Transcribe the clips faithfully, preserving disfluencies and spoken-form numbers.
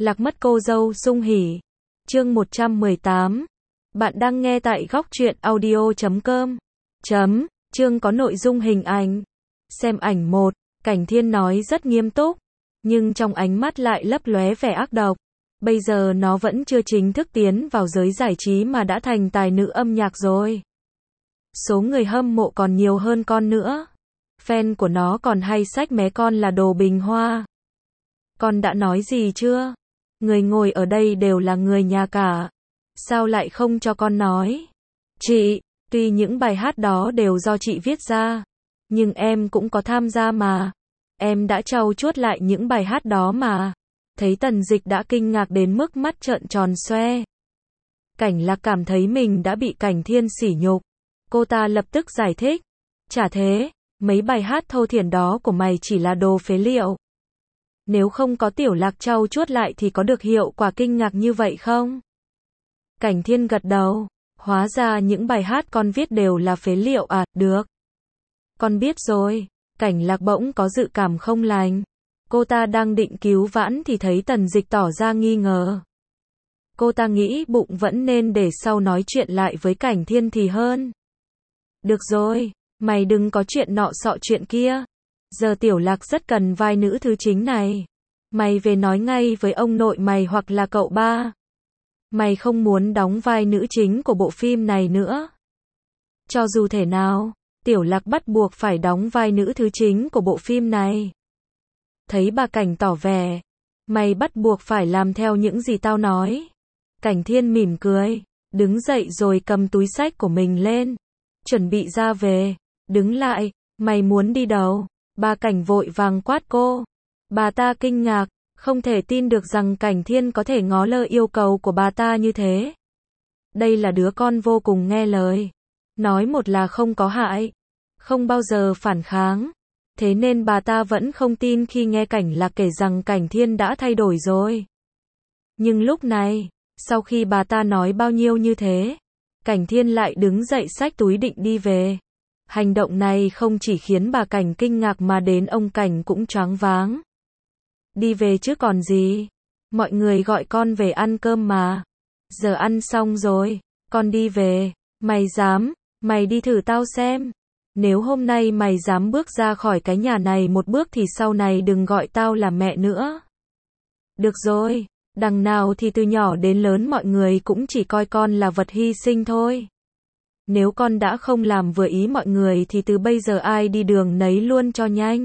Lạc mất cô dâu Dung Hỉ. Chương một trăm mười tám. Bạn đang nghe tại góc truyện audio chấm com. Chấm, chương có nội dung hình ảnh. Xem ảnh một, Cảnh Thiên nói rất nghiêm túc, nhưng trong ánh mắt lại lấp lóe vẻ ác độc. Bây giờ nó vẫn chưa chính thức tiến vào giới giải trí mà đã thành tài nữ âm nhạc rồi. Số người hâm mộ còn nhiều hơn con nữa. Fan của nó còn hay xách mé con là đồ bình hoa. Con đã nói gì chưa? Người ngồi ở đây đều là người nhà cả. Sao lại không cho con nói? Chị, tuy những bài hát đó đều do chị viết ra, nhưng em cũng có tham gia mà. Em đã trau chuốt lại những bài hát đó mà. Thấy Tần Dịch đã kinh ngạc đến mức mắt trợn tròn xoe. Cảnh Lạc cảm thấy mình đã bị Cảnh Thiên sỉ nhục. Cô ta lập tức giải thích. Chả thế, mấy bài hát thô thiển đó của mày chỉ là đồ phế liệu. Nếu không có Tiểu Lạc trau chuốt lại thì có được hiệu quả kinh ngạc như vậy không? Cảnh Thiên gật đầu. Hóa ra những bài hát con viết đều là phế liệu à, được. Con biết rồi. Cảnh Lạc bỗng có dự cảm không lành. Cô ta đang định cứu vãn thì thấy Tần Dịch tỏ ra nghi ngờ. Cô ta nghĩ bụng vẫn nên để sau nói chuyện lại với Cảnh Thiên thì hơn. Được rồi, mày đừng có chuyện nọ sọ chuyện kia. Giờ Tiểu Lạc rất cần vai nữ thứ chính này. Mày về nói ngay với ông nội mày hoặc là cậu ba. Mày không muốn đóng vai nữ chính của bộ phim này nữa. Cho dù thể nào, Tiểu Lạc bắt buộc phải đóng vai nữ thứ chính của bộ phim này. Thấy bà Cảnh tỏ vẻ, mày bắt buộc phải làm theo những gì tao nói. Cảnh Thiên mỉm cười, đứng dậy rồi cầm túi xách của mình lên, chuẩn bị ra về. Đứng lại, mày muốn đi đâu? Bà Cảnh vội vàng quát cô. Bà ta kinh ngạc, không thể tin được rằng Cảnh Thiên có thể ngó lơ yêu cầu của bà ta như thế. Đây là đứa con vô cùng nghe lời. Nói một là không có hại, không bao giờ phản kháng. Thế nên bà ta vẫn không tin khi nghe Cảnh Lạc kể rằng Cảnh Thiên đã thay đổi rồi. Nhưng lúc này, sau khi bà ta nói bao nhiêu như thế, Cảnh Thiên lại đứng dậy xách túi định đi về. Hành động này không chỉ khiến bà Cảnh kinh ngạc mà đến ông Cảnh cũng choáng váng. Đi về chứ còn gì? Mọi người gọi con về ăn cơm mà. Giờ ăn xong rồi, con đi về. Mày dám, mày đi thử tao xem. Nếu hôm nay mày dám bước ra khỏi cái nhà này một bước thì sau này đừng gọi tao là mẹ nữa. Được rồi, đằng nào thì từ nhỏ đến lớn mọi người cũng chỉ coi con là vật hy sinh thôi. Nếu con đã không làm vừa ý mọi người thì từ bây giờ ai đi đường nấy luôn cho nhanh.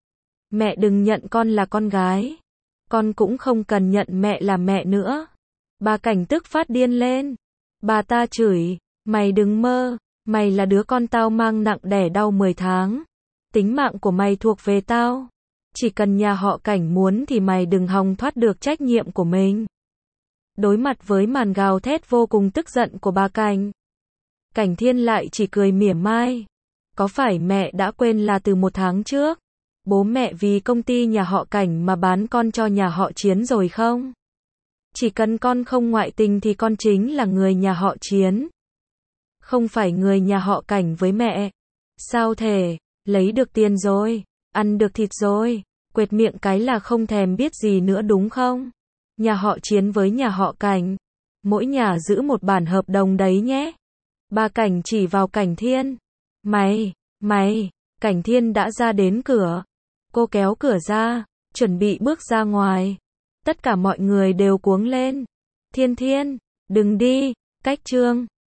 Mẹ đừng nhận con là con gái. Con cũng không cần nhận mẹ là mẹ nữa. Bà Cảnh tức phát điên lên. Bà ta chửi, mày đừng mơ, mày là đứa con tao mang nặng đẻ đau mười tháng. Tính mạng của mày thuộc về tao. Chỉ cần nhà họ Cảnh muốn thì mày đừng hòng thoát được trách nhiệm của mình. Đối mặt với màn gào thét vô cùng tức giận của bà Cảnh, Cảnh Thiên lại chỉ cười mỉa mai. Có phải mẹ đã quên là từ một tháng trước, bố mẹ vì công ty nhà họ Cảnh mà bán con cho nhà họ Chiến rồi không? Chỉ cần con không ngoại tình thì con chính là người nhà họ Chiến. Không phải người nhà họ Cảnh với mẹ. Sao thể, lấy được tiền rồi, ăn được thịt rồi, quệt miệng cái là không thèm biết gì nữa đúng không? Nhà họ Chiến với nhà họ Cảnh, mỗi nhà giữ một bản hợp đồng đấy nhé. Bà Cảnh chỉ vào Cảnh Thiên. Mày, mày, Cảnh Thiên đã ra đến cửa. Cô kéo cửa ra, chuẩn bị bước ra ngoài. Tất cả mọi người đều cuống lên. Thiên Thiên, đừng đi, cách chương.